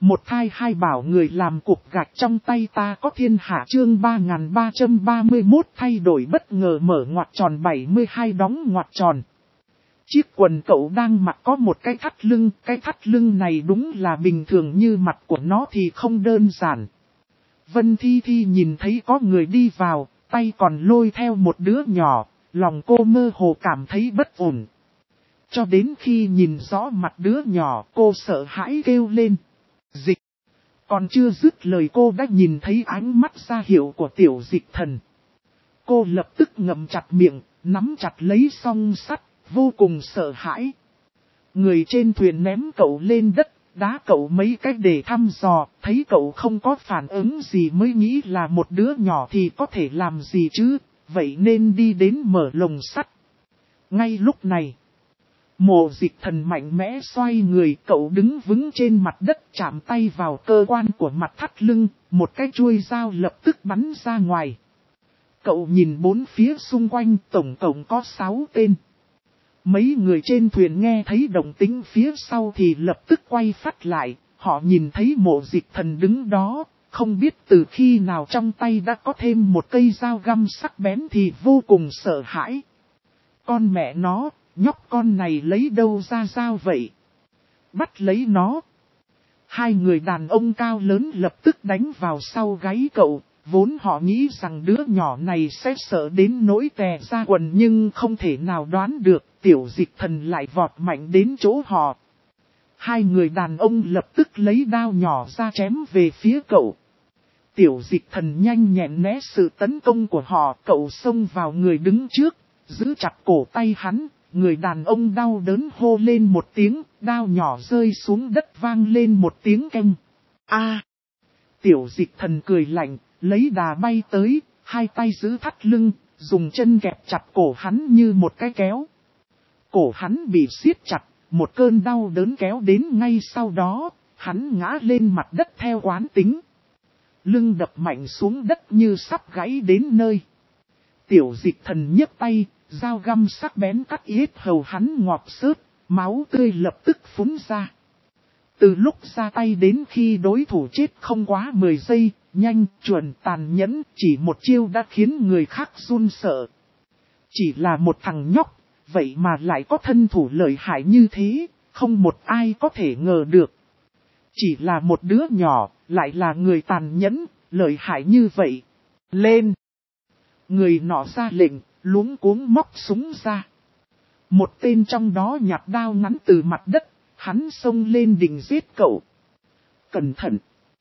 Một thai hai bảo người làm cục gạch trong tay ta có thiên hạ chương 3331 thay đổi bất ngờ mở ngoặc tròn 72 đóng ngoặc tròn. Chiếc quần cậu đang mặc có một cái thắt lưng này đúng là bình thường như mặt của nó thì không đơn giản. Vân Thi Thi nhìn thấy có người đi vào, tay còn lôi theo một đứa nhỏ, lòng cô mơ hồ cảm thấy bất ổn. Cho đến khi nhìn rõ mặt đứa nhỏ cô sợ hãi kêu lên. Dịch. Còn chưa dứt lời cô đã nhìn thấy ánh mắt ra hiệu của Tiểu Dịch Thần. Cô lập tức ngậm chặt miệng, nắm chặt lấy song sắt, vô cùng sợ hãi. Người trên thuyền ném cậu lên đất, đá cậu mấy cách để thăm dò, thấy cậu không có phản ứng gì mới nghĩ là một đứa nhỏ thì có thể làm gì chứ, vậy nên đi đến mở lồng sắt. Ngay lúc này, Mộ Dịch Thần mạnh mẽ xoay người, cậu đứng vững trên mặt đất chạm tay vào cơ quan của mặt thắt lưng, một cái chuôi dao lập tức bắn ra ngoài. Cậu nhìn bốn phía xung quanh, tổng cộng có 6 tên. Mấy người trên thuyền nghe thấy động tĩnh phía sau thì lập tức quay phát lại, họ nhìn thấy Mộ Dịch Thần đứng đó, không biết từ khi nào trong tay đã có thêm một cây dao găm sắc bén thì vô cùng sợ hãi. Con mẹ nó, nhóc con này lấy đâu ra dao vậy? Bắt lấy nó. Hai người đàn ông cao lớn lập tức đánh vào sau gáy cậu, vốn họ nghĩ rằng đứa nhỏ này sẽ sợ đến nỗi tè ra quần nhưng không thể nào đoán được Tiểu Dịch Thần lại vọt mạnh đến chỗ họ. Hai người đàn ông lập tức lấy đao nhỏ ra chém về phía cậu. Tiểu Dịch Thần nhanh nhẹn né sự tấn công của họ, cậu xông vào người đứng trước, giữ chặt cổ tay hắn. Người đàn ông đau đớn hô lên một tiếng, đao nhỏ rơi xuống đất vang lên một tiếng keng. A! Tiểu Dịch Thần cười lạnh, lấy đà bay tới, hai tay giữ thắt lưng, dùng chân kẹp chặt cổ hắn như một cái kéo. Cổ hắn bị siết chặt, một cơn đau đớn kéo đến ngay sau đó, hắn ngã lên mặt đất theo quán tính. Lưng đập mạnh xuống đất như sắp gãy đến nơi. Tiểu Dịch Thần nhấc tay, dao găm sắc bén cắt yết hầu hắn ngọt xớt, máu tươi lập tức phúng ra. Từ lúc ra tay đến khi đối thủ chết không quá 10 giây, nhanh, chuẩn, tàn nhẫn, chỉ một chiêu đã khiến người khác run sợ. Chỉ là một thằng nhóc, vậy mà lại có thân thủ lợi hại như thế, không một ai có thể ngờ được. Chỉ là một đứa nhỏ, lại là người tàn nhẫn, lợi hại như vậy. Lên! Người nọ ra lệnh, luống cuống móc súng ra. Một tên trong đó nhặt đao ngắn từ mặt đất, hắn xông lên định giết cậu. Cẩn thận!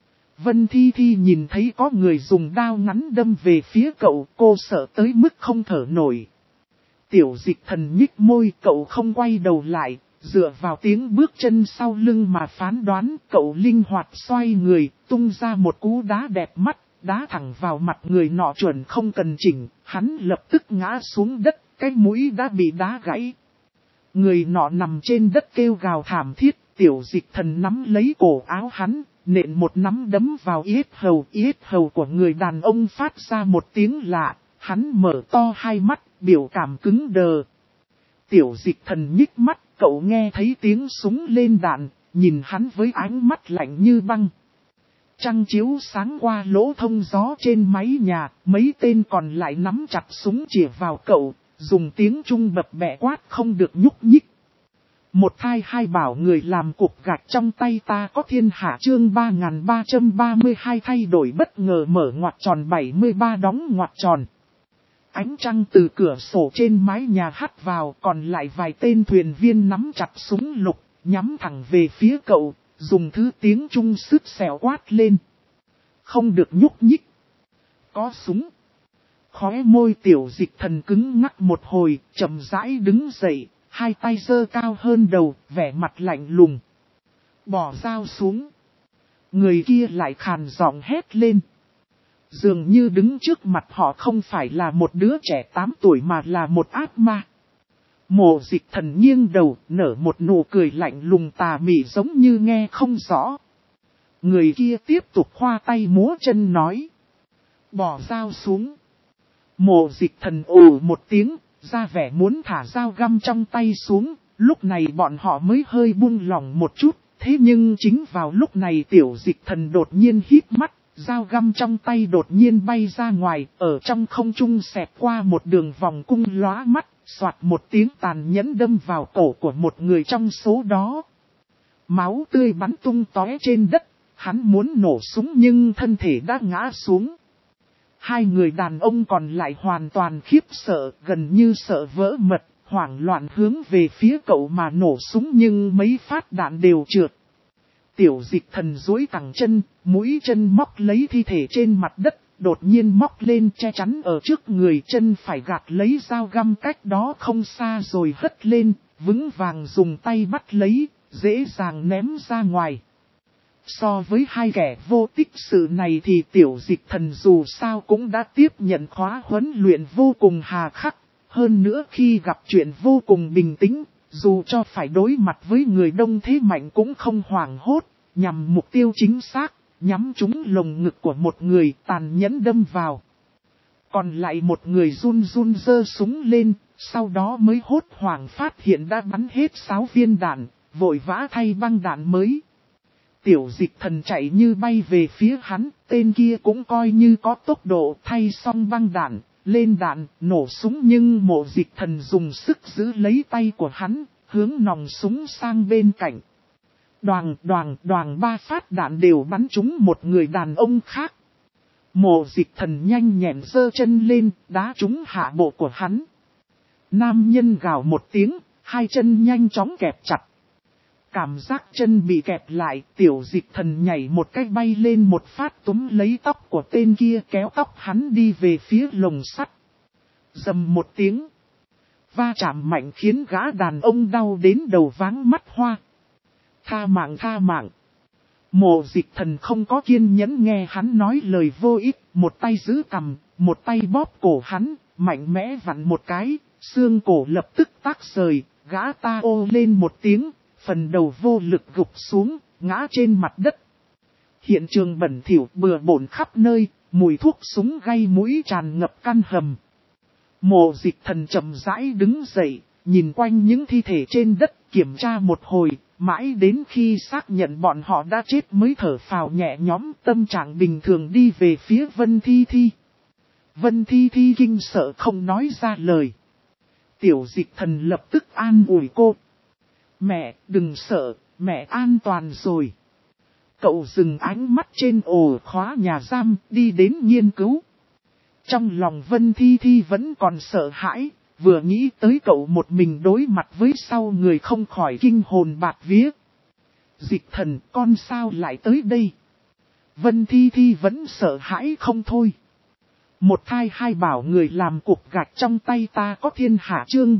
Vân Thi Thi nhìn thấy có người dùng đao ngắn đâm về phía cậu, cô sợ tới mức không thở nổi. Tiểu Dịch Thần nhích môi, cậu không quay đầu lại, dựa vào tiếng bước chân sau lưng mà phán đoán, cậu linh hoạt xoay người, tung ra một cú đá đẹp mắt, đá thẳng vào mặt người nọ chuẩn không cần chỉnh, hắn lập tức ngã xuống đất, cái mũi đã bị đá gãy. Người nọ nằm trên đất kêu gào thảm thiết, Tiểu Dịch Thần nắm lấy cổ áo hắn, nện một nắm đấm vào yết hầu của người đàn ông phát ra một tiếng lạ, hắn mở to hai mắt, biểu cảm cứng đờ. Tiểu Dịch Thần nhích mắt, cậu nghe thấy tiếng súng lên đạn, nhìn hắn với ánh mắt lạnh như băng. Trăng chiếu sáng qua lỗ thông gió trên mái nhà, mấy tên còn lại nắm chặt súng chĩa vào cậu, dùng tiếng Trung bập bẹ quát không được nhúc nhích. Một thai hai bảo người làm cục gạch trong tay ta có thiên hạ chương 3332 thay đổi bất ngờ mở ngoặc tròn 73 đóng ngoặc tròn. Ánh trăng từ cửa sổ trên mái nhà hắt vào, còn lại vài tên thuyền viên nắm chặt súng lục, nhắm thẳng về phía cậu, dùng thứ tiếng Trung sứt xẻo quát lên. Không được nhúc nhích. Có súng. Khóe môi Tiểu Dịch Thần cứng ngắc một hồi, chậm rãi đứng dậy, hai tay giơ cao hơn đầu, vẻ mặt lạnh lùng. Bỏ dao xuống. Người kia lại khàn giọng hét lên. Dường như đứng trước mặt họ không phải là một đứa trẻ 8 tuổi mà là một ác ma. Mộ Dịch Thần nghiêng đầu, nở một nụ cười lạnh lùng tà mị giống như nghe không rõ. Người kia tiếp tục khoa tay múa chân nói. Bỏ dao xuống. Mộ Dịch Thần ồ một tiếng, ra vẻ muốn thả dao găm trong tay xuống. Lúc này bọn họ mới hơi buông lỏng một chút, Thế nhưng chính vào lúc này Tiểu Dịch Thần đột nhiên híp mắt, dao găm trong tay đột nhiên bay ra ngoài, ở trong không trung xẹt qua một đường vòng cung lóa mắt, xoạt một tiếng tàn nhẫn đâm vào cổ của một người trong số đó. Máu tươi bắn tung tóe trên đất, hắn muốn nổ súng nhưng thân thể đã ngã xuống. Hai người đàn ông còn lại hoàn toàn khiếp sợ, gần như sợ vỡ mật, hoảng loạn hướng về phía cậu mà nổ súng nhưng mấy phát đạn đều trượt. Tiểu Dịch Thần duỗi cẳng chân, mũi chân móc lấy thi thể trên mặt đất, đột nhiên móc lên che chắn ở trước người, chân phải gạt lấy dao găm cách đó không xa rồi hất lên, vững vàng dùng tay bắt lấy, dễ dàng ném ra ngoài. So với hai kẻ vô tích sự này thì Tiểu Dịch Thần dù sao cũng đã tiếp nhận khóa huấn luyện vô cùng hà khắc, hơn nữa khi gặp chuyện vô cùng bình tĩnh. Dù cho phải đối mặt với người đông thế mạnh cũng không hoảng hốt, nhằm mục tiêu chính xác, nhắm trúng lồng ngực của một người tàn nhẫn đâm vào. Còn lại một người run run giơ súng lên, sau đó mới hốt hoảng phát hiện đã bắn hết 6 viên đạn, vội vã thay băng đạn mới. Tiểu Dịch Thần chạy như bay về phía hắn, tên kia cũng coi như có tốc độ, thay xong băng đạn. Lên đạn, nổ súng nhưng Mộ Dịch Thần dùng sức giữ lấy tay của hắn, hướng nòng súng sang bên cạnh. Đoàng đoàng đoàng 3 phát đạn đều bắn trúng một người đàn ông khác. Mộ Dịch Thần nhanh nhẹn giơ chân lên, đá trúng hạ bộ của hắn. Nam nhân gào một tiếng, hai chân nhanh chóng kẹp chặt. Cảm giác chân bị kẹp lại, Tiểu Dịch Thần nhảy một cái bay lên một phát túm lấy tóc của tên kia, kéo tóc hắn đi về phía lồng sắt. Rầm một tiếng. Va chạm mạnh khiến gã đàn ông đau đến đầu váng mắt hoa. Tha mạng tha mạng. Mộ Dịch Thần không có kiên nhẫn nghe hắn nói lời vô ích, một tay giữ cằm, một tay bóp cổ hắn, mạnh mẽ vặn một cái, xương cổ lập tức tác rời, gã ta ô lên một tiếng. Phần đầu vô lực gục xuống, ngã trên mặt đất. Hiện trường bẩn thỉu bừa bộn khắp nơi, mùi thuốc súng gây mũi tràn ngập căn hầm. Mộ Dịch Thần chậm rãi đứng dậy, nhìn quanh những thi thể trên đất, kiểm tra một hồi, mãi đến khi xác nhận bọn họ đã chết mới thở phào nhẹ nhõm, tâm trạng bình thường đi về phía Vân Thi Thi. Vân Thi Thi kinh sợ không nói ra lời. Tiểu Dịch Thần lập tức an ủi cô. Mẹ, đừng sợ, mẹ an toàn rồi. Cậu dừng ánh mắt trên ổ khóa nhà giam, đi đến nghiên cứu. Trong lòng Vân Thi Thi vẫn còn sợ hãi, vừa nghĩ tới cậu một mình đối mặt với sau người không khỏi kinh hồn bạt vía. Dịch Thần, con sao lại tới đây? Vân Thi Thi vẫn sợ hãi không thôi. Một thai hai bảo người làm cục gạch trong tay ta có thiên hạ chương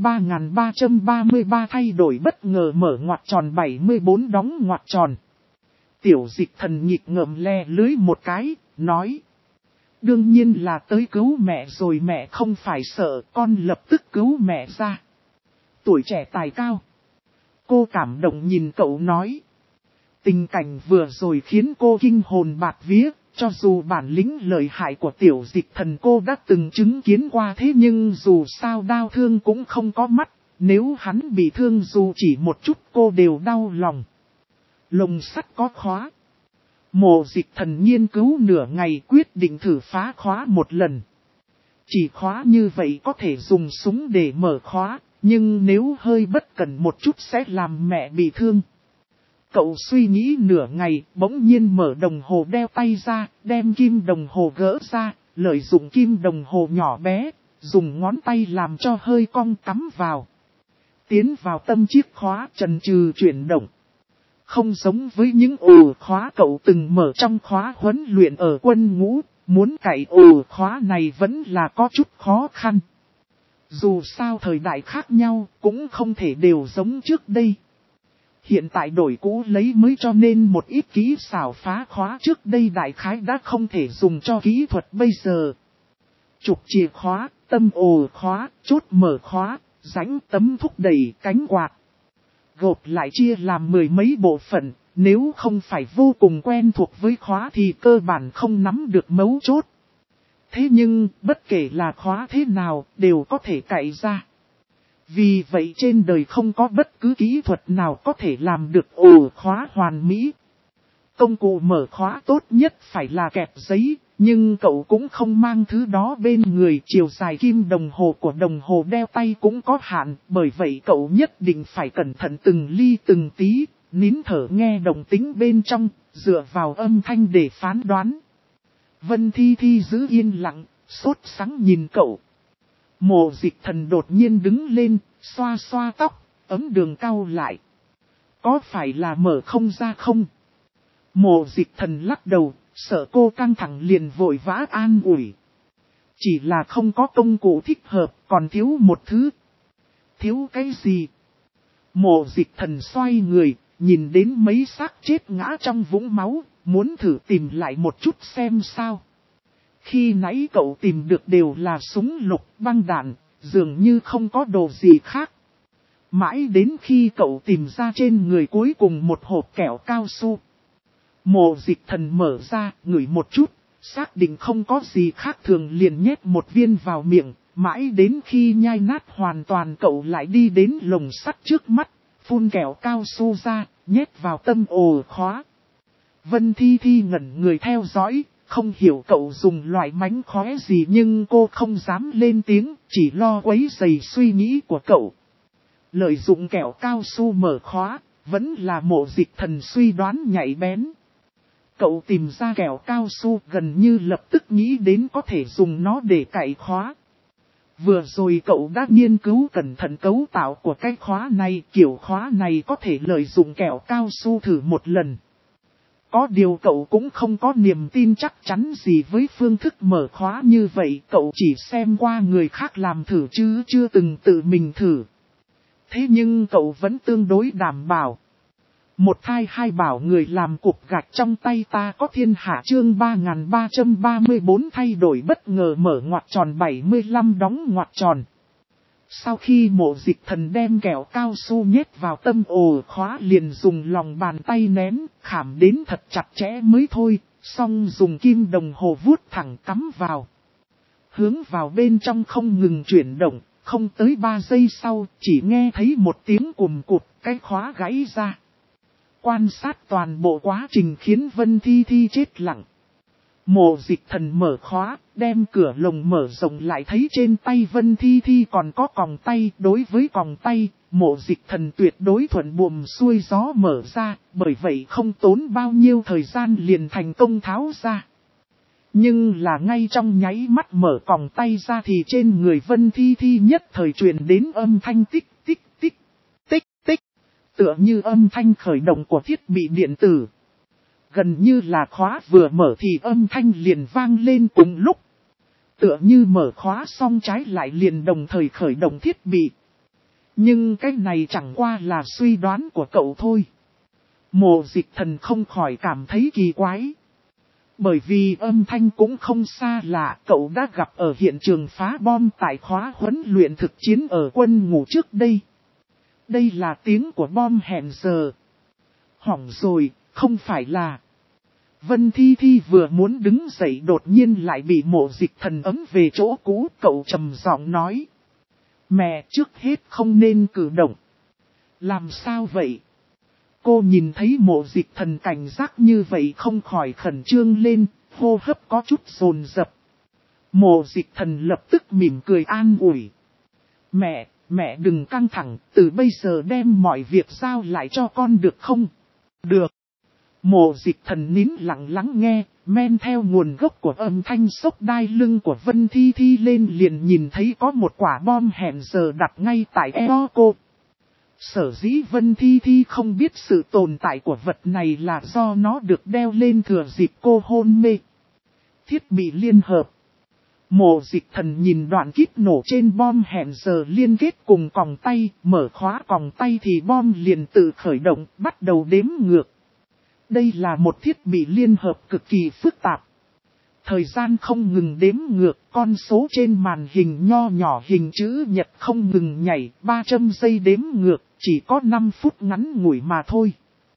3333 thay đổi bất ngờ mở ngoặc tròn 74 đóng ngoặc tròn. Tiểu Dịch Thần nhịp ngậm le lưới một cái, nói. Đương nhiên là tới cứu mẹ rồi, mẹ không phải sợ, con lập tức cứu mẹ ra. Tuổi trẻ tài cao. Cô cảm động nhìn cậu nói. Tình cảnh vừa rồi khiến cô kinh hồn bạt vía. Cho dù bản lĩnh lợi hại của Tiểu Dịch Thần cô đã từng chứng kiến qua, thế nhưng dù sao đau thương cũng không có mắt, nếu hắn bị thương dù chỉ một chút cô đều đau lòng. Lồng sắt có khóa. Mộ Dịch Thần nghiên cứu nửa ngày quyết định thử phá khóa một lần. Chỉ khóa như vậy có thể dùng súng để mở khóa, nhưng nếu hơi bất cẩn một chút sẽ làm mẹ bị thương. Cậu suy nghĩ nửa ngày, bỗng nhiên mở đồng hồ đeo tay ra, đem kim đồng hồ gỡ ra, lợi dụng kim đồng hồ nhỏ bé, dùng ngón tay làm cho hơi cong cắm vào. Tiến vào tâm chiếc khóa chần chừ chuyển động. Không giống với những ổ khóa cậu từng mở trong khóa huấn luyện ở quân ngũ, muốn cạy ổ khóa này vẫn là có chút khó khăn. Dù sao thời đại khác nhau, cũng không thể đều giống trước đây. Hiện tại đổi cũ lấy mới cho nên một ít kỹ xảo phá khóa trước đây đại khái đã không thể dùng cho kỹ thuật bây giờ. Trục chìa khóa, tâm ổ khóa, chốt mở khóa, rãnh tấm thúc đẩy, cánh quạt. Gộp lại chia làm mười mấy bộ phận, nếu không phải vô cùng quen thuộc với khóa thì cơ bản không nắm được mấu chốt. Thế nhưng, bất kể là khóa thế nào, đều có thể cạy ra. Vì vậy trên đời không có bất cứ kỹ thuật nào có thể làm được ổ khóa hoàn mỹ. Công cụ mở khóa tốt nhất phải là kẹp giấy, nhưng cậu cũng không mang thứ đó bên người. Chiều dài kim đồng hồ của đồng hồ đeo tay cũng có hạn, bởi vậy cậu nhất định phải cẩn thận từng ly từng tí, nín thở nghe động tĩnh bên trong, dựa vào âm thanh để phán đoán. Vân Thi Thi giữ yên lặng, sốt sắng nhìn cậu. Mộ Dịch Thần đột nhiên đứng lên, xoa xoa tóc, ấm đường cau lại. Có phải là mở không ra không? Mộ Dịch Thần lắc đầu, sợ cô căng thẳng liền vội vã an ủi. Chỉ là không có công cụ thích hợp, còn thiếu một thứ. Thiếu cái gì? Mộ Dịch Thần xoay người, nhìn đến mấy xác chết ngã trong vũng máu, muốn thử tìm lại một chút xem sao. Khi nãy cậu tìm được đều là súng lục, băng đạn, dường như không có đồ gì khác. Mãi đến khi cậu tìm ra trên người cuối cùng một hộp kẹo cao su. Mộ Dịch Thần mở ra, ngửi một chút, xác định không có gì khác thường liền nhét một viên vào miệng. Mãi đến khi nhai nát hoàn toàn cậu lại đi đến lồng sắt trước mắt, phun kẹo cao su ra, nhét vào tâm ổ khóa. Vân Thi Thi ngẩn người theo dõi, không hiểu cậu dùng loại mánh khóe gì nhưng cô không dám lên tiếng, chỉ lo quấy rầy suy nghĩ của cậu. Lợi dụng kẹo cao su mở khóa, vẫn là Mộ Dịch Thần suy đoán nhạy bén. Cậu tìm ra kẹo cao su gần như lập tức nghĩ đến có thể dùng nó để cạy khóa. Vừa rồi cậu đã nghiên cứu cẩn thận cấu tạo của cái khóa này, kiểu khóa này có thể lợi dụng kẹo cao su thử một lần. Có điều cậu cũng không có niềm tin chắc chắn gì với phương thức mở khóa như vậy, cậu chỉ xem qua người khác làm thử chứ chưa từng tự mình thử. Thế nhưng cậu vẫn tương đối đảm bảo. Một thai hai bảo người làm cục gạch trong tay ta có thiên hạ chương 3334 thay đổi bất ngờ mở ngoặc tròn 75 đóng ngoặc tròn. Sau khi Mộ Dịch Thần đem kẹo cao su nhét vào tâm ổ khóa liền dùng lòng bàn tay nén, khảm đến thật chặt chẽ mới thôi, xong dùng kim đồng hồ vuốt thẳng cắm vào. Hướng vào bên trong không ngừng chuyển động, không tới 3 giây sau, chỉ nghe thấy một tiếng cùm cụt, cái khóa gãy ra. Quan sát toàn bộ quá trình khiến Vân Thi Thi chết lặng. Mộ Dịch Thần mở khóa, đem cửa lồng mở rộng lại thấy trên tay Vân Thi Thi còn có còng tay. Đối với còng tay, Mộ Dịch Thần tuyệt đối thuận buồm xuôi gió mở ra, bởi vậy không tốn bao nhiêu thời gian liền thành công tháo ra. Nhưng là ngay trong nháy mắt mở còng tay ra thì trên người Vân Thi Thi nhất thời truyền đến âm thanh tích tích tích, tích tích, tựa như âm thanh khởi động của thiết bị điện tử. Gần như là khóa vừa mở thì âm thanh liền vang lên cùng lúc. Tựa như mở khóa xong trái lại liền đồng thời khởi động thiết bị. Nhưng cái này chẳng qua là suy đoán của cậu thôi. Mộ Dịch Thần không khỏi cảm thấy kỳ quái. Bởi vì âm thanh cũng không xa lạ, cậu đã gặp ở hiện trường phá bom tại khóa huấn luyện thực chiến ở quân ngũ trước đây. Đây là tiếng của bom hẹn giờ. Hỏng rồi, không phải là... Vân Thi Thi vừa muốn đứng dậy đột nhiên lại bị Mộ Dịch Thần ấm về chỗ cũ, cậu trầm giọng nói. Mẹ, trước hết không nên cử động. Làm sao vậy? Cô nhìn thấy Mộ Dịch Thần cảnh giác như vậy không khỏi khẩn trương lên, hô hấp có chút dồn dập. Mộ Dịch Thần lập tức mỉm cười an ủi. Mẹ đừng căng thẳng, từ bây giờ đem mọi việc giao lại cho con được không? Được. Mộ Dịch Thần nín lặng lắng nghe, men theo nguồn gốc của âm thanh sốc đai lưng của Vân Thi Thi lên liền nhìn thấy có một quả bom hẹn giờ đặt ngay tại eo cô. Sở dĩ Vân Thi Thi không biết sự tồn tại của vật này là do nó được đeo lên thừa dịp cô hôn mê. Thiết bị liên hợp. Mộ Dịch Thần nhìn đoạn kíp nổ trên bom hẹn giờ liên kết cùng còng tay, mở khóa còng tay thì bom liền tự khởi động, bắt đầu đếm ngược. Đây là một thiết bị liên hợp cực kỳ phức tạp. Thời gian không ngừng đếm ngược, con số trên màn hình nho nhỏ hình chữ nhật không ngừng nhảy, 300 giây đếm ngược, chỉ có 5 phút ngắn ngủi mà thôi.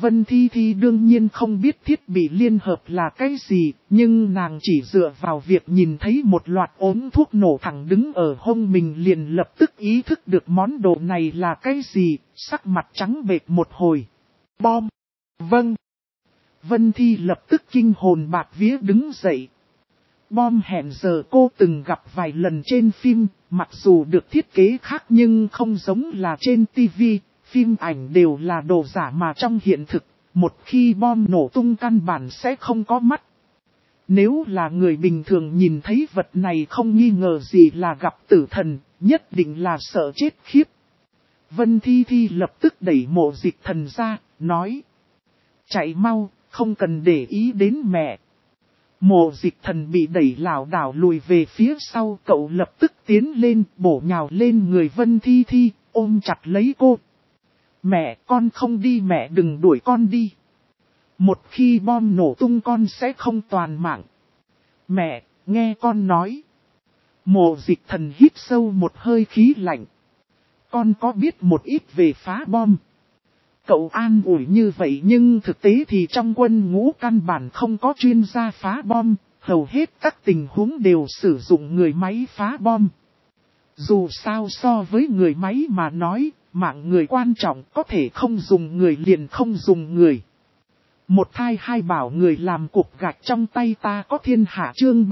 Vân Thi Thi đương nhiên không biết thiết bị liên hợp là cái gì, nhưng nàng chỉ dựa vào việc nhìn thấy một loạt ốm thuốc nổ thẳng đứng ở hông mình liền lập tức ý thức được món đồ này là cái gì, sắc mặt trắng bệch một hồi. Bom! Vâng! Vân Thi lập tức kinh hồn bạt vía đứng dậy. Bom hẹn giờ cô từng gặp vài lần trên phim, mặc dù được thiết kế khác nhưng không giống là trên TV. Phim ảnh đều là đồ giả mà trong hiện thực, một khi bom nổ tung căn bản sẽ không có mắt. Nếu là người bình thường nhìn thấy vật này không nghi ngờ gì là gặp tử thần, nhất định là sợ chết khiếp. Vân Thi Thi lập tức đẩy Mộ Dịch Thần ra, nói. Chạy mau, không cần để ý đến mẹ. Mộ Dịch Thần bị đẩy lảo đảo lùi về phía sau, cậu lập tức tiến lên, bổ nhào lên người Vân Thi Thi, ôm chặt lấy cô. Mẹ, con không đi, mẹ đừng đuổi con đi. Một khi bom nổ tung con sẽ không toàn mạng. Mẹ, nghe con nói. Mộ Dịch Thần hít sâu một hơi khí lạnh. Con có biết một ít về phá bom. Cậu an ủi như vậy nhưng thực tế thì trong quân ngũ căn bản không có chuyên gia phá bom, hầu hết các tình huống đều sử dụng người máy phá bom. Dù sao so với người máy mà nói, mạng người quan trọng, có thể không dùng người liền không dùng người. Một thai hai bảo người làm cục gạch trong tay ta có thiên hạ chương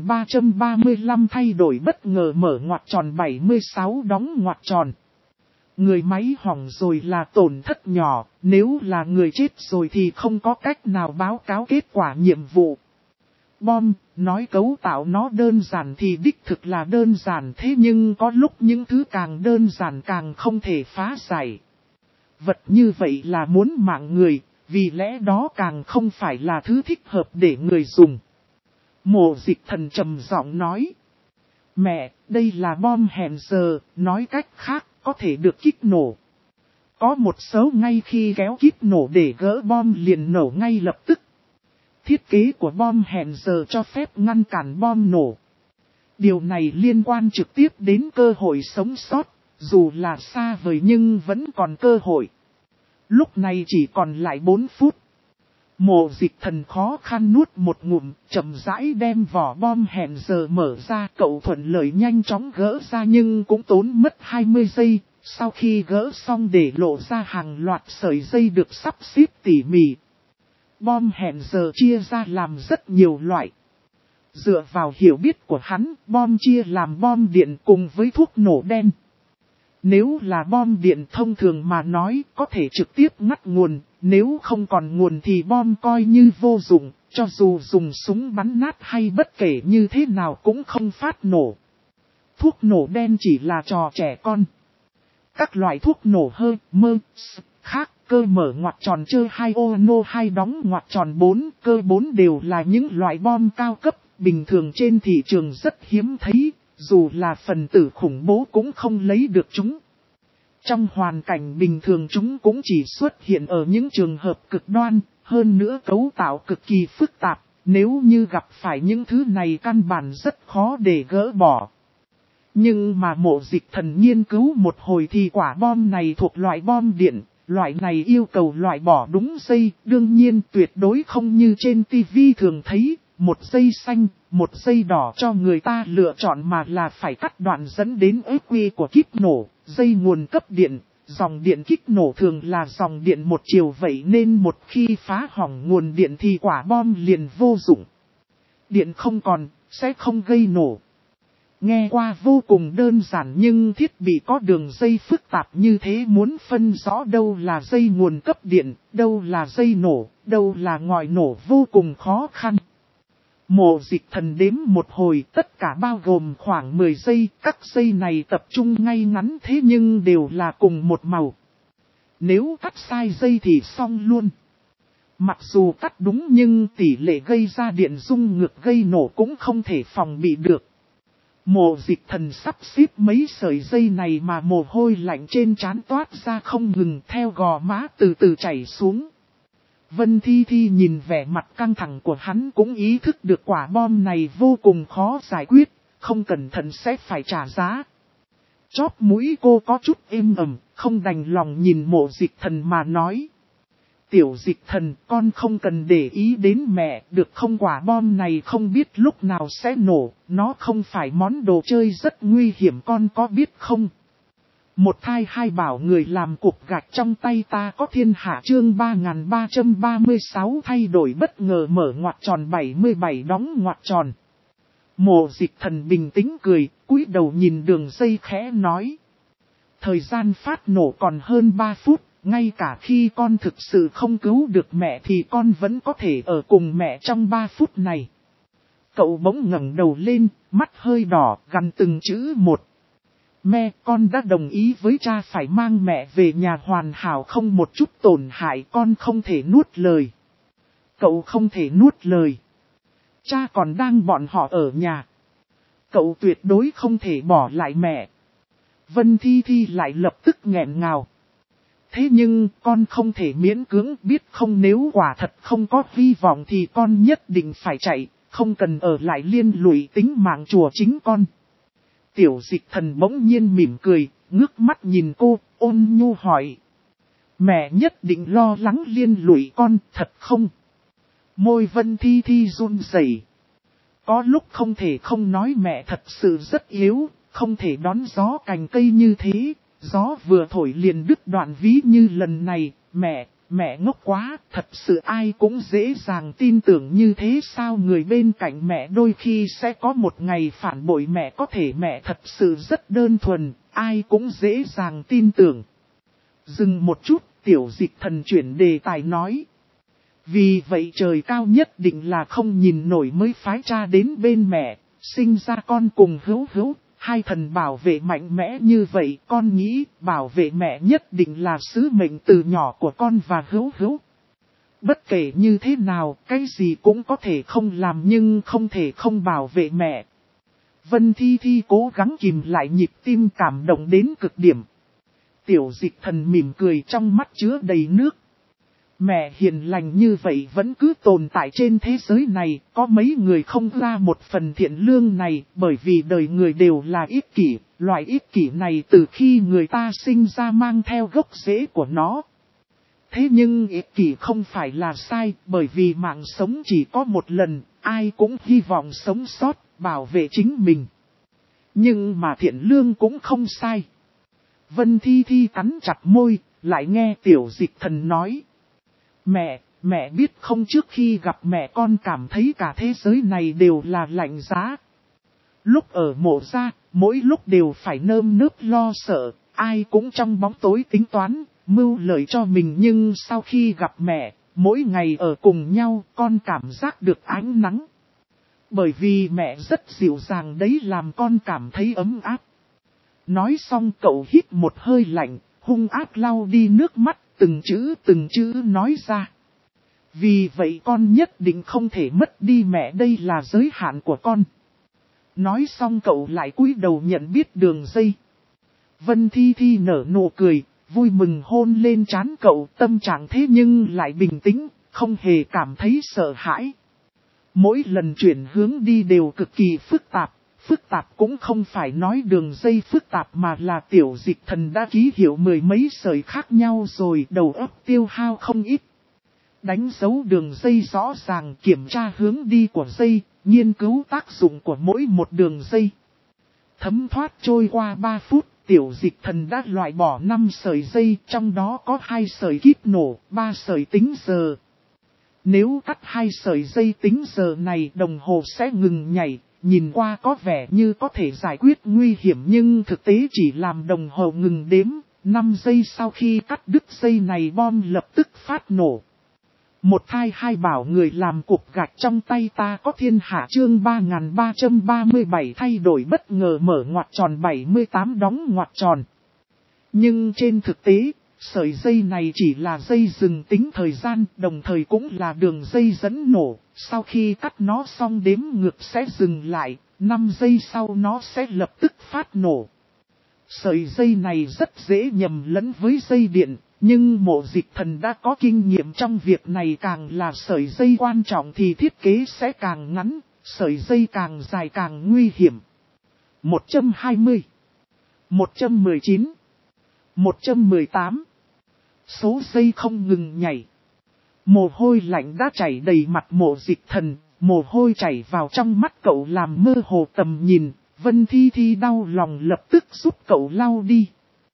3335 thay đổi bất ngờ mở ngoặc tròn 76 đóng ngoặc tròn. Người máy hỏng rồi là tổn thất nhỏ, nếu là người chết rồi thì không có cách nào báo cáo kết quả nhiệm vụ. Bom, nói cấu tạo nó đơn giản thì đích thực là đơn giản, thế nhưng có lúc những thứ càng đơn giản càng không thể phá giải. Vật như vậy là muốn mạng người, vì lẽ đó càng không phải là thứ thích hợp để người dùng. Mộ Dịch Thần trầm giọng nói. Mẹ, đây là bom hẹn giờ, nói cách khác, có thể được kích nổ. Có một số ngay khi kéo kíp nổ để gỡ bom liền nổ ngay lập tức. Thiết kế của bom hẹn giờ cho phép ngăn cản bom nổ. Điều này liên quan trực tiếp đến cơ hội sống sót, dù là xa vời nhưng vẫn còn cơ hội. Lúc này chỉ còn lại 4 phút. Mộ Dịch Thần khó khăn nuốt một ngụm, chậm rãi đem vỏ bom hẹn giờ mở ra. Cậu thuận lợi nhanh chóng gỡ ra nhưng cũng tốn mất 20 giây. Sau khi gỡ xong để lộ ra hàng loạt sợi dây được sắp xếp tỉ mỉ. Bom hẹn giờ chia ra làm rất nhiều loại. Dựa vào hiểu biết của hắn, bom chia làm bom điện cùng với thuốc nổ đen. Nếu là bom điện thông thường mà nói, có thể trực tiếp ngắt nguồn, nếu không còn nguồn thì bom coi như vô dụng, cho dù dùng súng bắn nát hay bất kể như thế nào cũng không phát nổ. Thuốc nổ đen chỉ là trò trẻ con. Các loại thuốc nổ hơi, mơ, khác, cơ mở ngoặc tròn chơ 2 ô nô 2 đóng ngoặc tròn 4, cơ 4 đều là những loại bom cao cấp, bình thường trên thị trường rất hiếm thấy, dù là phần tử khủng bố cũng không lấy được chúng. Trong hoàn cảnh bình thường chúng cũng chỉ xuất hiện ở những trường hợp cực đoan, hơn nữa cấu tạo cực kỳ phức tạp, nếu như gặp phải những thứ này căn bản rất khó để gỡ bỏ. Nhưng mà Mộ Dịch Thần nghiên cứu một hồi thì quả bom này thuộc loại bom điện, loại này yêu cầu loại bỏ đúng dây, đương nhiên tuyệt đối không như trên TV thường thấy, một dây xanh, một dây đỏ cho người ta lựa chọn mà là phải cắt đoạn dẫn đến ếch quy của kíp nổ, dây nguồn cấp điện. Dòng điện kích nổ thường là dòng điện một chiều vậy nên một khi phá hỏng nguồn điện thì quả bom liền vô dụng. Điện không còn, sẽ không gây nổ. Nghe qua vô cùng đơn giản nhưng thiết bị có đường dây phức tạp như thế muốn phân rõ đâu là dây nguồn cấp điện, đâu là dây nổ, đâu là ngòi nổ vô cùng khó khăn. Mộ Dịch Thần đếm một hồi tất cả bao gồm khoảng 10 giây, các dây này tập trung ngay ngắn thế nhưng đều là cùng một màu. Nếu cắt sai dây thì xong luôn. Mặc dù cắt đúng nhưng tỷ lệ gây ra điện rung ngược gây nổ cũng không thể phòng bị được. Mộ Dịch Thần sắp xếp mấy sợi dây này mà mồ hôi lạnh trên trán toát ra không ngừng theo gò má từ từ chảy xuống. Vân Thi Thi nhìn vẻ mặt căng thẳng của hắn cũng ý thức được quả bom này vô cùng khó giải quyết, không cẩn thận sẽ phải trả giá. Chóp mũi cô có chút êm ẩm, không đành lòng nhìn Mộ Dịch Thần mà nói. Tiểu Dịch Thần, con không cần để ý đến mẹ, được không? Quả bom này không biết lúc nào sẽ nổ, nó không phải món đồ chơi rất nguy hiểm, con có biết không? Một thai hai bảo người làm cục gạch trong tay ta có thiên hạ. Chương 3336 thay đổi bất ngờ mở ngoặc tròn 77 đóng ngoặc tròn. Mộ Dịch Thần bình tĩnh cười, cúi đầu nhìn đường dây khẽ nói. Thời gian phát nổ còn hơn 3 phút, ngay cả khi con thực sự không cứu được mẹ thì con vẫn có thể ở cùng mẹ trong 3 phút này. Cậu bỗng ngẩng đầu lên, mắt hơi đỏ, gằn từng chữ một. Mẹ, con đã đồng ý với cha phải mang mẹ về nhà hoàn hảo không một chút tổn hại, con không thể nuốt lời. Cậu không thể nuốt lời. Cha còn đang bọn họ ở nhà. Cậu tuyệt đối không thể bỏ lại mẹ. Vân Thi Thi lại lập tức nghẹn ngào. Thế nhưng con không thể miễn cưỡng, biết không? Nếu quả thật không có hy vọng thì con nhất định phải chạy, không cần ở lại liên lụy tính mạng chùa chính con. Tiểu Dịch Thần bỗng nhiên mỉm cười, ngước mắt nhìn cô, ôn nhu hỏi. Mẹ nhất định lo lắng liên lụy con, thật không? Môi Vân Thi Thi run rẩy. Có lúc không thể không nói mẹ thật sự rất yếu, không thể đón gió cành cây như thế, gió vừa thổi liền đứt đoạn, ví như lần này. Mẹ ngốc quá, thật sự ai cũng dễ dàng tin tưởng như thế sao? Người bên cạnh mẹ đôi khi sẽ có một ngày phản bội mẹ, có thể mẹ thật sự rất đơn thuần, ai cũng dễ dàng tin tưởng. Dừng một chút, Tiểu Dịch Thần chuyển đề tài nói. Vì vậy trời cao nhất định là không nhìn nổi mới phái cha đến bên mẹ, sinh ra con cùng Hữu Hữu. Hai thần bảo vệ mạnh mẽ như vậy, con nghĩ bảo vệ mẹ nhất định là sứ mệnh từ nhỏ của con và Hữu Hữu. Bất kể như thế nào, cái gì cũng có thể không làm nhưng không thể không bảo vệ mẹ. Vân Thi Thi cố gắng kìm lại nhịp tim cảm động đến cực điểm. Tiểu Dịch Thần mỉm cười trong mắt chứa đầy nước. Mẹ hiền lành như vậy vẫn cứ tồn tại trên thế giới này, có mấy người không ra một phần thiện lương này, bởi vì đời người đều là ích kỷ, loại ích kỷ này từ khi người ta sinh ra mang theo gốc rễ của nó. Thế nhưng ích kỷ không phải là sai, bởi vì mạng sống chỉ có một lần, ai cũng hy vọng sống sót, bảo vệ chính mình. Nhưng mà thiện lương cũng không sai. Vân Thi Thi cắn chặt môi, lại nghe Tiểu Dịch Thần nói. Mẹ biết không, trước khi gặp mẹ con cảm thấy cả thế giới này đều là lạnh giá. Lúc ở Mộ gia, mỗi lúc đều phải nơm nớp lo sợ, ai cũng trong bóng tối tính toán, mưu lợi cho mình. Nhưng sau khi gặp mẹ, mỗi ngày ở cùng nhau, con cảm giác được ánh nắng. Bởi vì mẹ rất dịu dàng đấy, làm con cảm thấy ấm áp. Nói xong cậu hít một hơi lạnh, hung ác lau đi nước mắt, từng chữ nói ra. Vì vậy con nhất định không thể mất đi mẹ, đây là giới hạn của con. Nói xong cậu lại cúi đầu nhận biết đường dây. Vân Thi Thi nở nụ cười, vui mừng hôn lên trán cậu, tâm trạng thế nhưng lại bình tĩnh, không hề cảm thấy sợ hãi. Mỗi lần chuyển hướng đi đều cực kỳ phức tạp cũng không phải nói đường dây phức tạp mà là Tiểu Dịch Thần đã ký hiệu mười mấy sợi khác nhau rồi, đầu óc tiêu hao không ít. Đánh dấu đường dây rõ ràng, kiểm tra hướng đi của dây, nghiên cứu tác dụng của mỗi một đường dây. Thấm thoát trôi qua 3 phút, Tiểu Dịch Thần đã loại bỏ 5 sợi dây, trong đó có 2 sợi kíp nổ, 3 sợi tính giờ. Nếu cắt 2 sợi dây tính giờ này, đồng hồ sẽ ngừng nhảy, nhìn qua có vẻ như có thể giải quyết nguy hiểm nhưng thực tế chỉ làm đồng hồ ngừng đếm. 5 giây sau khi cắt đứt dây này, bom lập tức phát nổ. Một thai hai bảo người làm cục gạch trong tay ta có thiên hạ. Chương 3337 thay đổi bất ngờ mở ngoặc tròn 78 đóng ngoặc tròn. Nhưng trên thực tế, sợi dây này chỉ là dây dừng tính thời gian, đồng thời cũng là đường dây dẫn nổ. Sau khi cắt nó xong đếm ngược sẽ dừng lại, 5 giây sau nó sẽ lập tức phát nổ. Sợi dây này rất dễ nhầm lẫn với dây điện, nhưng Mộ Dịch Thần đã có kinh nghiệm trong việc này, càng là sợi dây quan trọng thì thiết kế sẽ càng ngắn, sợi dây càng dài càng nguy hiểm. 120, 119, 118. Số giây không ngừng nhảy. Mồ hôi lạnh đã chảy đầy mặt Mộ Dịch Thần, mồ hôi chảy vào trong mắt cậu làm mơ hồ tầm nhìn, Vân Thi Thi đau lòng lập tức giúp cậu lau đi.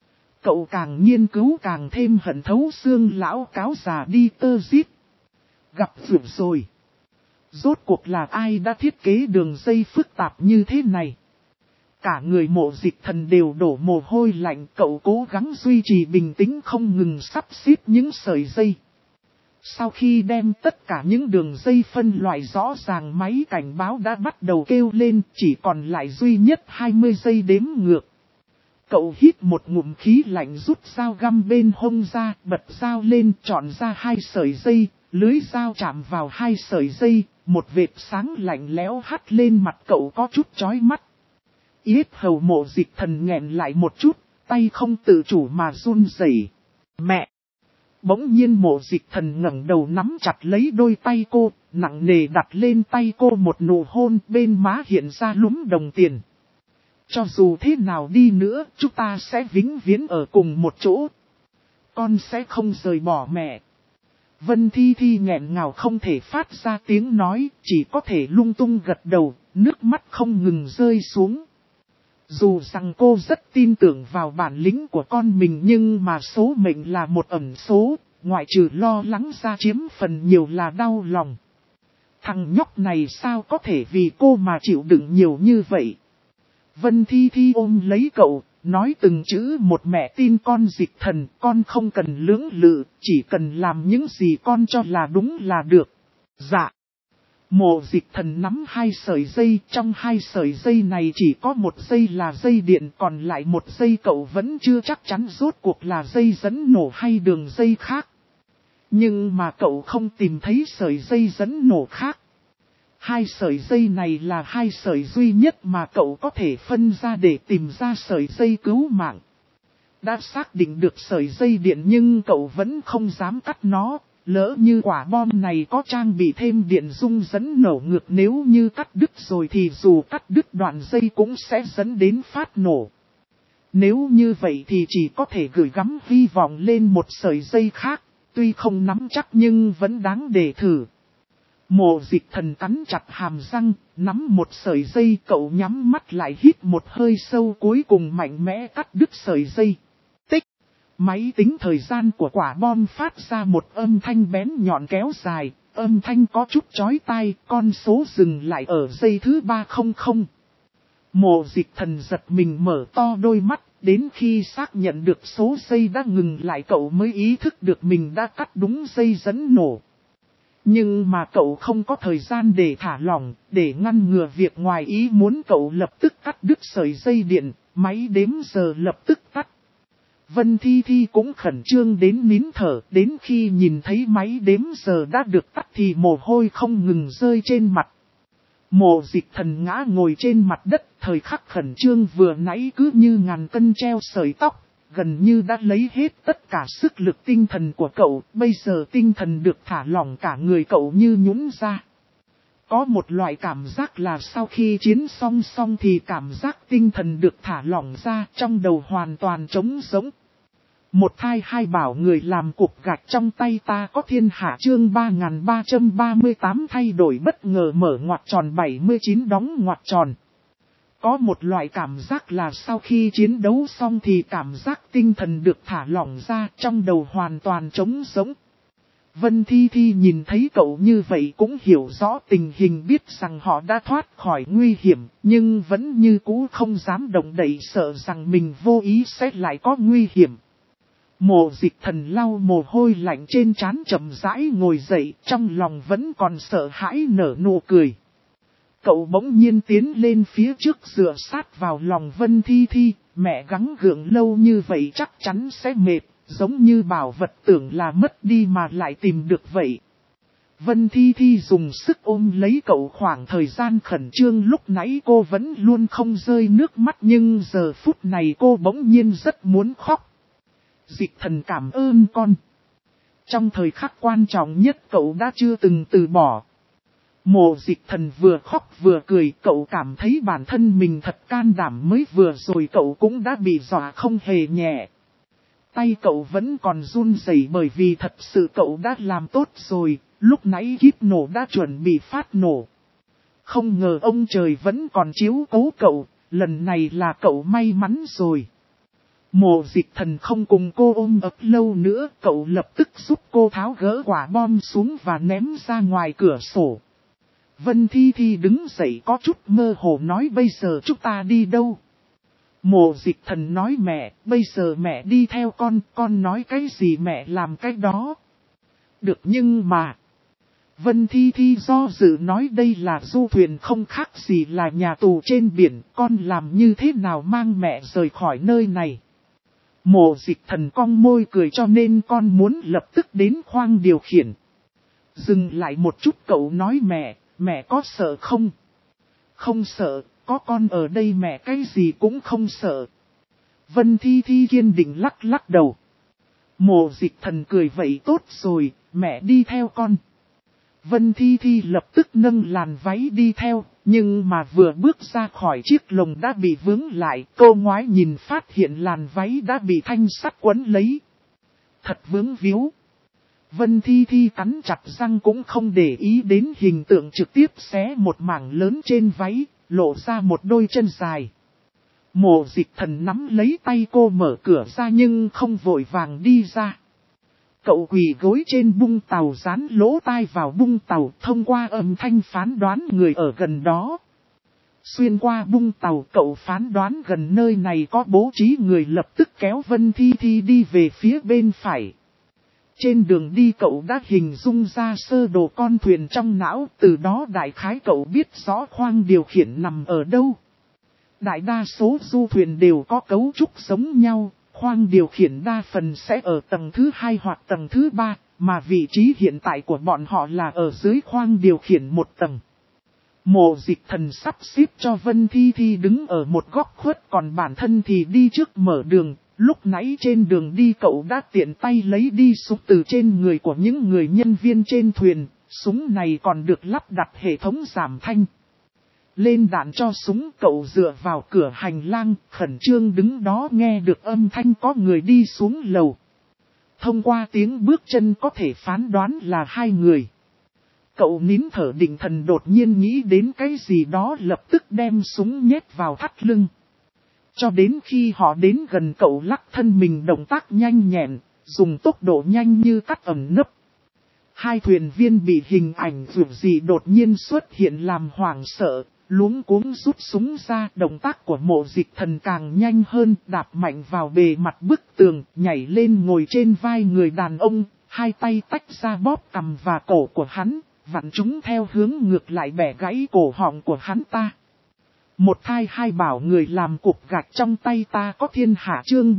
Cậu càng nghiên cứu càng thêm hận thấu xương lão cáo già đi tơ giết. Gặp vượt rồi. Rốt cuộc là ai đã thiết kế đường dây phức tạp như thế này? Cả người Mộ Dịch Thần đều đổ mồ hôi lạnh, cậu cố gắng duy trì bình tĩnh không ngừng sắp xếp những sợi dây. Sau khi đem tất cả những đường dây phân loại rõ ràng, máy cảnh báo đã bắt đầu kêu lên, chỉ còn lại duy nhất 20 giây đếm ngược. Cậu hít một ngụm khí lạnh, rút dao găm bên hông ra, bật dao lên, chọn ra 2 sợi dây, lưới dao chạm vào 2 sợi dây, một vệt sáng lạnh lẽo hắt lên mặt cậu có chút chói mắt. Yết hầu Mộ Dịch Thần nghẹn lại một chút, tay không tự chủ mà run rẩy. Mẹ! Bỗng nhiên Mộ Dịch Thần ngẩng đầu nắm chặt lấy đôi tay cô, nặng nề đặt lên tay cô một nụ hôn, bên má hiện ra lúm đồng tiền. Cho dù thế nào đi nữa, chúng ta sẽ vĩnh viễn ở cùng một chỗ. Con sẽ không rời bỏ mẹ. Vân Thi Thi nghẹn ngào không thể phát ra tiếng nói, chỉ có thể lung tung gật đầu, nước mắt không ngừng rơi xuống. Dù rằng cô rất tin tưởng vào bản lĩnh của con mình, nhưng mà số mệnh là một ẩn số, ngoại trừ lo lắng ra chiếm phần nhiều là đau lòng. Thằng nhóc này sao có thể vì cô mà chịu đựng nhiều như vậy? Vân Thi Thi ôm lấy cậu, nói từng chữ một, mẹ tin con Dịch Thần, con không cần lưỡng lự, chỉ cần làm những gì con cho là đúng là được. Dạ. Mộ Dịch Thần nắm 2 sợi dây, trong 2 sợi dây này chỉ có 1 dây là dây điện, còn lại 1 dây cậu vẫn chưa chắc chắn rốt cuộc là dây dẫn nổ hay đường dây khác. Nhưng mà cậu không tìm thấy sợi dây dẫn nổ khác. 2 sợi dây này là 2 sợi duy nhất mà cậu có thể phân ra để tìm ra sợi dây cứu mạng. Đã xác định được sợi dây điện nhưng cậu vẫn không dám cắt nó. Lỡ như quả bom này có trang bị thêm điện dung dẫn nổ ngược, nếu như cắt đứt rồi thì dù cắt đứt đoạn dây cũng sẽ dẫn đến phát nổ. Nếu như vậy thì chỉ có thể gửi gắm hy vọng lên một sợi dây khác, tuy không nắm chắc nhưng vẫn đáng để thử. Mộ Dịch Thần cắn chặt hàm răng, nắm một sợi dây, cậu nhắm mắt lại hít một hơi sâu, cuối cùng mạnh mẽ cắt đứt sợi dây. Tích! Máy tính thời gian của quả bom phát ra một âm thanh bén nhọn kéo dài, âm thanh có chút chói tai, con số dừng lại ở giây thứ 300. Mộ Dịch Thần giật mình mở to đôi mắt, đến khi xác nhận được số giây đã ngừng lại cậu mới ý thức được mình đã cắt đúng dây dẫn nổ. Nhưng mà cậu không có thời gian để thả lỏng, để ngăn ngừa việc ngoài ý muốn, cậu lập tức cắt đứt sợi dây điện, máy đếm giờ lập tức tắt. Vân Thi Thi cũng khẩn trương đến nín thở, đến khi nhìn thấy máy đếm giờ đã được tắt thì mồ hôi không ngừng rơi trên mặt. Mộ Dịch Thần ngã ngồi trên mặt đất, thời khắc khẩn trương vừa nãy cứ như ngàn cân treo sợi tóc, gần như đã lấy hết tất cả sức lực tinh thần của cậu, bây giờ tinh thần được thả lỏng, cả người cậu như nhũn ra. Có một loại cảm giác là sau khi chiến xong thì cảm giác tinh thần được thả lỏng ra, trong đầu hoàn toàn trống rỗng. Một thai hai bảo người làm cục gạch trong tay ta có thiên hạ, chương 3338 thay đổi bất ngờ mở ngoặc tròn 79 đóng ngoặc tròn. Có một loại cảm giác là sau khi chiến đấu xong thì cảm giác tinh thần được thả lỏng ra, trong đầu hoàn toàn trống rỗng. Vân Thi Thi nhìn thấy cậu như vậy cũng hiểu rõ tình hình, biết rằng họ đã thoát khỏi nguy hiểm, nhưng vẫn như cũ không dám động đậy, sợ rằng mình vô ý sẽ lại có nguy hiểm. Mộ Dịch Thần lau mồ hôi lạnh trên trán, chậm rãi ngồi dậy, trong lòng vẫn còn sợ hãi nở nụ cười. Cậu bỗng nhiên tiến lên phía trước dựa sát vào lòng Vân Thi Thi, mẹ gắng gượng lâu như vậy chắc chắn sẽ mệt, giống như bảo vật tưởng là mất đi mà lại tìm được vậy. Vân Thi Thi dùng sức ôm lấy cậu, khoảng thời gian khẩn trương lúc nãy cô vẫn luôn không rơi nước mắt, nhưng giờ phút này cô bỗng nhiên rất muốn khóc. Dịch Thần cảm ơn con. Trong thời khắc quan trọng nhất cậu đã chưa từng từ bỏ. Mộ Dịch Thần vừa khóc vừa cười, cậu cảm thấy bản thân mình thật can đảm, mới vừa rồi cậu cũng đã bị dọa không hề nhẹ. Tay cậu vẫn còn run rẩy bởi vì thật sự cậu đã làm tốt rồi, lúc nãy kíp nổ đã chuẩn bị phát nổ. Không ngờ ông trời vẫn còn chiếu cố cậu, lần này là cậu may mắn rồi. Mộ Dịch Thần không cùng cô ôm ấp lâu nữa, cậu lập tức giúp cô tháo gỡ quả bom xuống và ném ra ngoài cửa sổ. Vân Thi Thi đứng dậy có chút mơ hồ nói bây giờ chúng ta đi đâu? Mộ Dịch Thần nói mẹ, bây giờ mẹ đi theo con nói cái gì mẹ làm cái đó. Được nhưng mà... Vân Thi Thi do dự nói đây là du thuyền không khác gì là nhà tù trên biển, con làm như thế nào mang mẹ rời khỏi nơi này. Mộ Dịch Thần cong môi cười cho nên con muốn lập tức đến khoang điều khiển. Dừng lại một chút cậu nói mẹ có sợ không? Không sợ, có con ở đây mẹ cái gì cũng không sợ. Vân Thi Thi kiên định lắc lắc đầu. Mộ Dịch Thần cười vậy tốt rồi, mẹ đi theo con. Vân Thi Thi lập tức nâng làn váy đi theo, nhưng mà vừa bước ra khỏi chiếc lồng đã bị vướng lại, cô ngoái nhìn phát hiện làn váy đã bị thanh sắt quấn lấy. Thật vướng víu. Vân Thi Thi cắn chặt răng cũng không để ý đến hình tượng trực tiếp xé một mảng lớn trên váy, lộ ra một đôi chân dài. Mộ Dịch Thần nắm lấy tay cô mở cửa ra nhưng không vội vàng đi ra. Cậu quỳ gối trên bung tàu dán lỗ tai vào bung tàu thông qua âm thanh phán đoán người ở gần đó. Xuyên qua bung tàu cậu phán đoán gần nơi này có bố trí người lập tức kéo Vân Thi Thi đi về phía bên phải. Trên đường đi cậu đã hình dung ra sơ đồ con thuyền trong não, từ đó đại khái cậu biết rõ khoang điều khiển nằm ở đâu. Đại đa số du thuyền đều có cấu trúc giống nhau. Khoang điều khiển đa phần sẽ ở tầng thứ 2 hoặc tầng thứ 3, mà vị trí hiện tại của bọn họ là ở dưới khoang điều khiển một tầng. Mộ Dịch Thần sắp xếp cho Vân Thi Thi đứng ở một góc khuất còn bản thân thì đi trước mở đường. Lúc nãy trên đường đi cậu đã tiện tay lấy đi súng từ trên người của những người nhân viên trên thuyền, súng này còn được lắp đặt hệ thống giảm thanh. Lên đạn cho súng cậu dựa vào cửa hành lang, khẩn trương đứng đó nghe được âm thanh có người đi xuống lầu. Thông qua tiếng bước chân có thể phán đoán là hai người. Cậu nín thở định thần đột nhiên nghĩ đến cái gì đó lập tức đem súng nhét vào thắt lưng. Cho đến khi họ đến gần cậu lắc thân mình động tác nhanh nhẹn, dùng tốc độ nhanh như cắt ẩn nấp. Hai thuyền viên bị hình ảnh vượt gì đột nhiên xuất hiện làm hoảng sợ. Luống cuống rút súng ra, động tác của Mộ Dịch Thần càng nhanh hơn, đạp mạnh vào bề mặt bức tường, nhảy lên ngồi trên vai người đàn ông, hai tay tách ra bóp cằm và cổ của hắn, vặn chúng theo hướng ngược lại bẻ gãy cổ họng của hắn ta. Một thai hai bảo người làm cục gạch trong tay ta có thiên hạ chương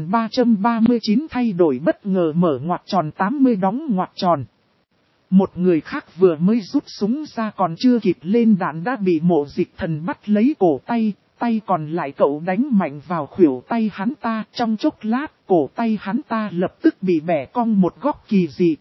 3339 thay đổi bất ngờ mở ngoặc tròn 80 đóng ngoặc tròn. Một người khác vừa mới rút súng ra còn chưa kịp lên đạn đã bị Mộ Dịch Thần bắt lấy cổ tay, tay còn lại cậu đánh mạnh vào khuỷu tay hắn ta, trong chốc lát cổ tay hắn ta lập tức bị bẻ cong một góc kỳ dị.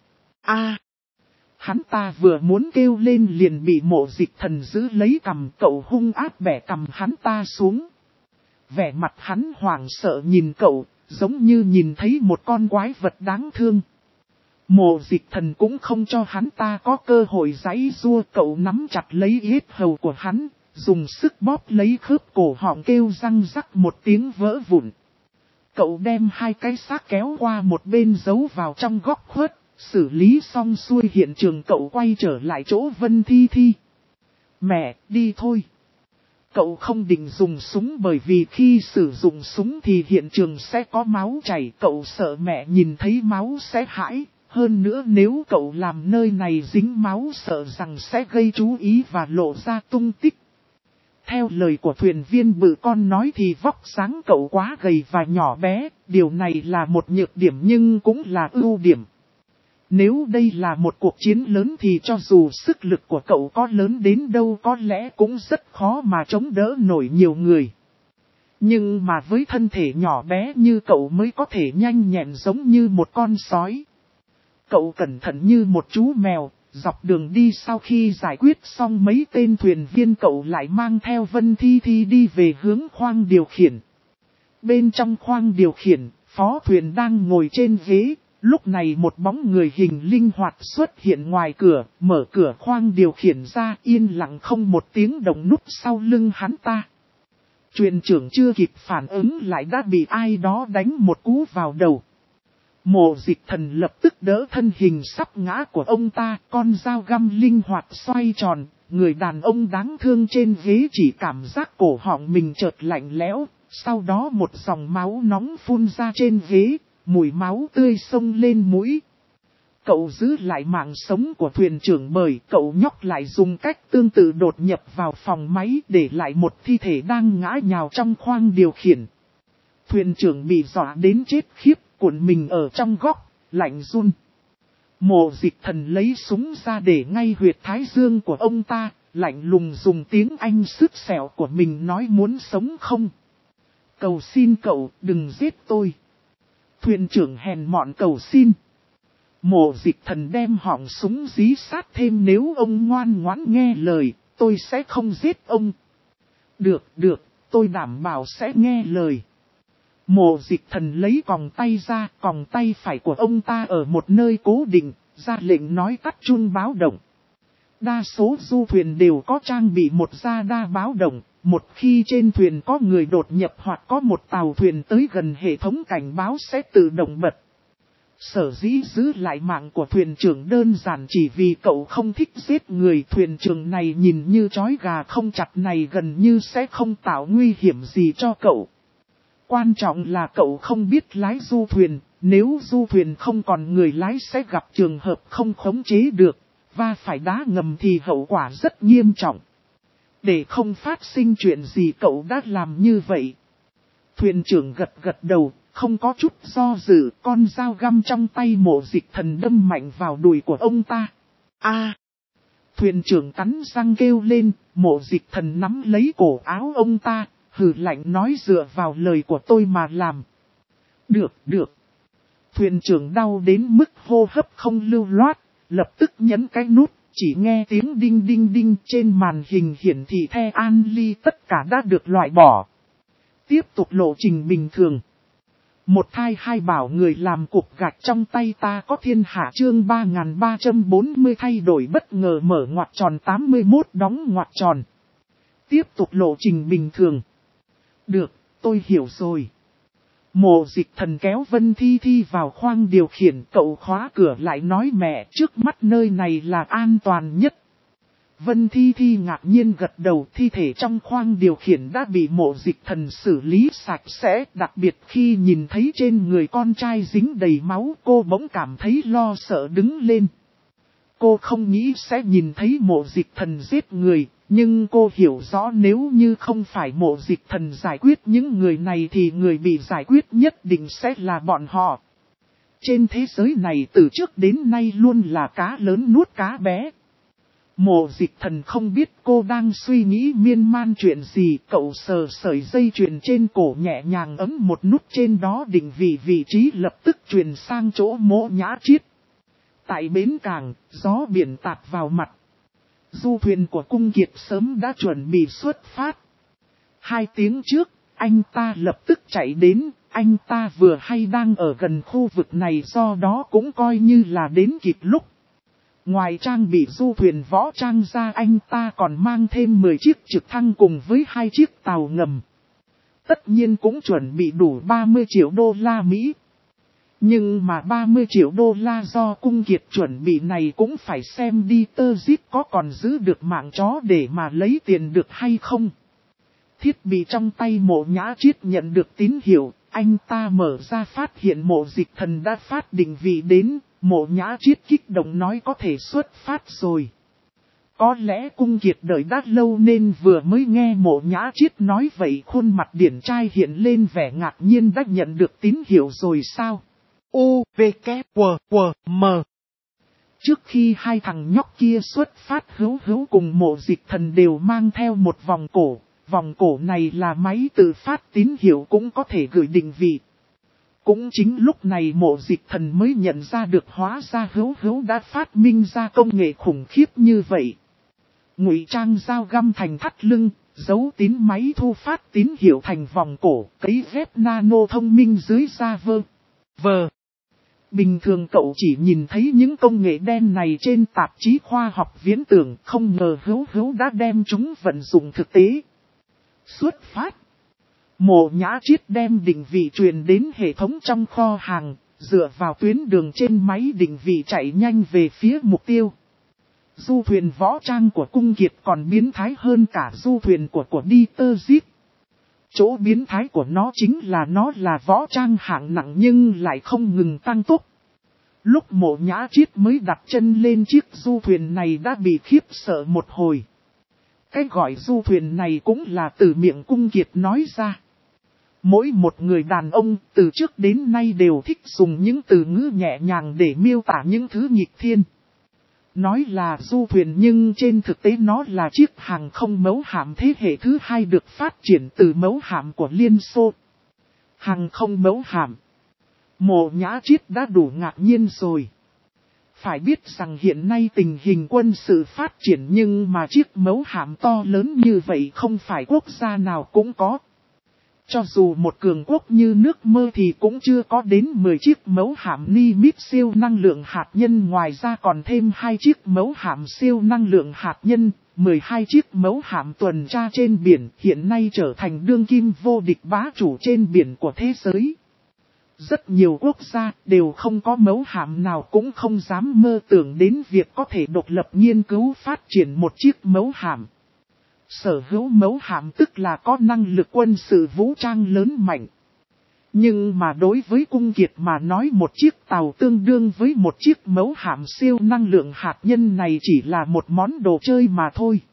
Hắn ta vừa muốn kêu lên liền bị Mộ Dịch Thần giữ lấy cằm, cậu hung ác bẻ cằm hắn ta xuống. Vẻ mặt hắn hoảng sợ nhìn cậu, giống như nhìn thấy một con quái vật đáng thương. Mộ Dịch Thần cũng không cho hắn ta có cơ hội giãy giụa, cậu nắm chặt lấy yết hầu của hắn, dùng sức bóp lấy khớp cổ họng kêu răng rắc một tiếng vỡ vụn. Cậu đem hai cái xác kéo qua một bên giấu vào trong góc khuất, xử lý xong xuôi hiện trường cậu quay trở lại chỗ Vân Thi Thi. Mẹ, đi thôi. Cậu không định dùng súng bởi vì khi sử dụng súng thì hiện trường sẽ có máu chảy, cậu sợ mẹ nhìn thấy máu sẽ hãi. Hơn nữa nếu cậu làm nơi này dính máu sợ rằng sẽ gây chú ý và lộ ra tung tích. Theo lời của thuyền viên bự con nói thì vóc dáng cậu quá gầy và nhỏ bé, điều này là một nhược điểm nhưng cũng là ưu điểm. Nếu đây là một cuộc chiến lớn thì cho dù sức lực của cậu có lớn đến đâu có lẽ cũng rất khó mà chống đỡ nổi nhiều người. Nhưng mà với thân thể nhỏ bé như cậu mới có thể nhanh nhẹn giống như một con sói. Cậu cẩn thận như một chú mèo, dọc đường đi sau khi giải quyết xong mấy tên thuyền viên cậu lại mang theo Vân Thi Thi đi về hướng khoang điều khiển. Bên trong khoang điều khiển, Phó thuyền đang ngồi trên ghế, lúc này một bóng người hình linh hoạt xuất hiện ngoài cửa, mở cửa khoang điều khiển ra, yên lặng không một tiếng động núp sau lưng hắn ta. Thuyền trưởng chưa kịp phản ứng lại đã bị ai đó đánh một cú vào đầu. Mộ Dịch Thần lập tức đỡ thân hình sắp ngã của ông ta, con dao găm linh hoạt xoay tròn, người đàn ông đáng thương trên ghế chỉ cảm giác cổ họng mình chợt lạnh lẽo, sau đó một dòng máu nóng phun ra trên ghế, mùi máu tươi xông lên mũi. Cậu giữ lại mạng sống của thuyền trưởng bởi cậu nhóc lại dùng cách tương tự đột nhập vào phòng máy để lại một thi thể đang ngã nhào trong khoang điều khiển. Thuyền trưởng bị dọa đến chết khiếp, cuộn mình ở trong góc, lạnh run. Mộ Dịch Thần lấy súng ra để ngay huyệt thái dương của ông ta, lạnh lùng dùng tiếng Anh sứt sẹo của mình nói muốn sống không. Cầu xin cậu đừng giết tôi. Thuyền trưởng hèn mọn cầu xin. Mộ Dịch Thần đem họng súng dí sát thêm, nếu ông ngoan ngoãn nghe lời, tôi sẽ không giết ông. Được, tôi đảm bảo sẽ nghe lời. Mộ Dịch Thần lấy còng tay ra, còng tay phải của ông ta ở một nơi cố định, ra lệnh nói tắt chuông báo động. Đa số du thuyền đều có trang bị một radar báo động, một khi trên thuyền có người đột nhập hoặc có một tàu thuyền tới gần, hệ thống cảnh báo sẽ tự động bật. Sở dĩ giữ lại mạng của thuyền trưởng đơn giản chỉ vì cậu không thích giết người. Thuyền trưởng này nhìn như trói gà không chặt này gần như sẽ không tạo nguy hiểm gì cho cậu. Quan trọng là cậu không biết lái du thuyền, nếu du thuyền không còn người lái sẽ gặp trường hợp không khống chế được, và phải đá ngầm thì hậu quả rất nghiêm trọng. Để không phát sinh chuyện gì cậu đã làm như vậy. Thuyền trưởng gật đầu, không có chút do dự, con dao găm trong tay Mộ Dịch Thần đâm mạnh vào đùi của ông ta. Thuyền trưởng cắn răng kêu lên, Mộ Dịch Thần nắm lấy cổ áo ông ta, hừ lạnh nói dựa vào lời của tôi mà làm. Được. Thuyền trưởng đau đến mức hô hấp không lưu loát, lập tức nhấn cái nút, chỉ nghe tiếng đinh đinh đinh trên màn hình hiển thị The An Ly tất cả đã được loại bỏ. Tiếp tục lộ trình bình thường. Một thai hai bảo người làm cục gạch trong tay ta có thiên hạ chương 3340 thay đổi bất ngờ mở ngoặc tròn 81 đóng ngoặc tròn. Tiếp tục lộ trình bình thường. Được, tôi hiểu rồi. Mộ Dịch Thần kéo Vân Thi Thi vào khoang điều khiển, cậu khóa cửa lại nói mẹ trước mắt nơi này là an toàn nhất. Vân Thi Thi ngạc nhiên gật đầu, thi thể trong khoang điều khiển đã bị Mộ Dịch Thần xử lý sạch sẽ, đặc biệt khi nhìn thấy trên người con trai dính đầy máu cô bỗng cảm thấy lo sợ đứng lên. Cô không nghĩ sẽ nhìn thấy Mộ Dịch Thần giết người, nhưng cô hiểu rõ nếu như không phải Mộ Dịch Thần giải quyết những người này thì người bị giải quyết nhất định sẽ là bọn họ. Trên thế giới này từ trước đến nay luôn là cá lớn nuốt cá bé. Mộ Dịch Thần không biết cô đang suy nghĩ miên man chuyện gì, cậu sờ sợi dây chuyền trên cổ nhẹ nhàng ấn một nút trên đó định vị trí lập tức truyền sang chỗ Mộ Nhã Chiết. Tại bến cảng, gió biển tạt vào mặt. Du thuyền của Cung Kiệt sớm đã chuẩn bị xuất phát. 2 tiếng trước, anh ta lập tức chạy đến, anh ta vừa hay đang ở gần khu vực này do đó cũng coi như là đến kịp lúc. Ngoài trang bị du thuyền võ trang ra anh ta còn mang thêm 10 chiếc trực thăng cùng với 2 chiếc tàu ngầm. Tất nhiên cũng chuẩn bị đủ 30 triệu đô la Mỹ. Nhưng mà 30 triệu đô la do Cung Kiệt chuẩn bị này cũng phải xem đi tơ zip có còn giữ được mạng chó để mà lấy tiền được hay không. Thiết bị trong tay Mộ Nhã Chiết nhận được tín hiệu, anh ta mở ra phát hiện Mộ Dịch Thần đã phát định vị đến, Mộ Nhã Chiết kích động nói có thể xuất phát rồi. Có lẽ Cung Kiệt đợi đã lâu nên vừa mới nghe Mộ Nhã Chiết nói vậy khuôn mặt điển trai hiện lên vẻ ngạc nhiên đã nhận được tín hiệu rồi sao? U, V, K, W, M. Trước khi hai thằng nhóc kia xuất phát Hữu cùng Mộ Dịch Thần đều mang theo một vòng cổ này là máy tự phát tín hiệu cũng có thể gửi định vị. Cũng chính lúc này Mộ Dịch Thần mới nhận ra được hóa ra Hữu đã phát minh ra công nghệ khủng khiếp như vậy. Ngụy trang dao găm thành thắt lưng, Dấu tín máy thu phát tín hiệu thành vòng cổ, cấy ghép nano thông minh dưới da vờ. Bình thường cậu chỉ nhìn thấy những công nghệ đen này trên tạp chí khoa học viễn tưởng, không ngờ Hữu đã đem chúng vận dụng thực tế. Xuất phát. Mộ Nhã Chiết đem định vị truyền đến hệ thống trong kho hàng, dựa vào tuyến đường trên máy định vị chạy nhanh về phía mục tiêu. Du thuyền võ trang của Cung Kiệt còn biến thái hơn cả du thuyền của Dieter Zip. Chỗ biến thái của nó chính là nó là võ trang hạng nặng nhưng lại không ngừng tăng tốc. Lúc Mộ Nhã Chiết mới đặt chân lên chiếc du thuyền này đã bị khiếp sợ một hồi. Cái gọi du thuyền này cũng là từ miệng Cung Kiệt nói ra. Mỗi một người đàn ông từ trước đến nay đều thích dùng những từ ngữ nhẹ nhàng để miêu tả những thứ nghịch thiên. Nói là du thuyền nhưng trên thực tế nó là chiếc hàng không mẫu hạm thế hệ thứ hai được phát triển từ mẫu hạm của Liên Xô. Hàng không mẫu hạm. Mộ Nhã Chiết đã đủ ngạc nhiên rồi. Phải biết rằng hiện nay tình hình quân sự phát triển nhưng mà chiếc mẫu hạm to lớn như vậy không phải quốc gia nào cũng có. Cho dù một cường quốc như nước Mơ thì cũng chưa có đến 10 chiếc mẫu hạm Nimitz siêu năng lượng hạt nhân, ngoài ra còn thêm 2 chiếc mẫu hạm siêu năng lượng hạt nhân, 12 chiếc mẫu hạm tuần tra trên biển, hiện nay trở thành đương kim vô địch bá chủ trên biển của thế giới. Rất nhiều quốc gia đều không có mẫu hạm nào cũng không dám mơ tưởng đến việc có thể độc lập nghiên cứu phát triển một chiếc mẫu hạm. Sở hữu mẫu hạm tức là có năng lực quân sự vũ trang lớn mạnh. Nhưng mà đối với Cung Kiệt mà nói, một chiếc tàu tương đương với một chiếc mẫu hạm siêu năng lượng hạt nhân này chỉ là một món đồ chơi mà thôi.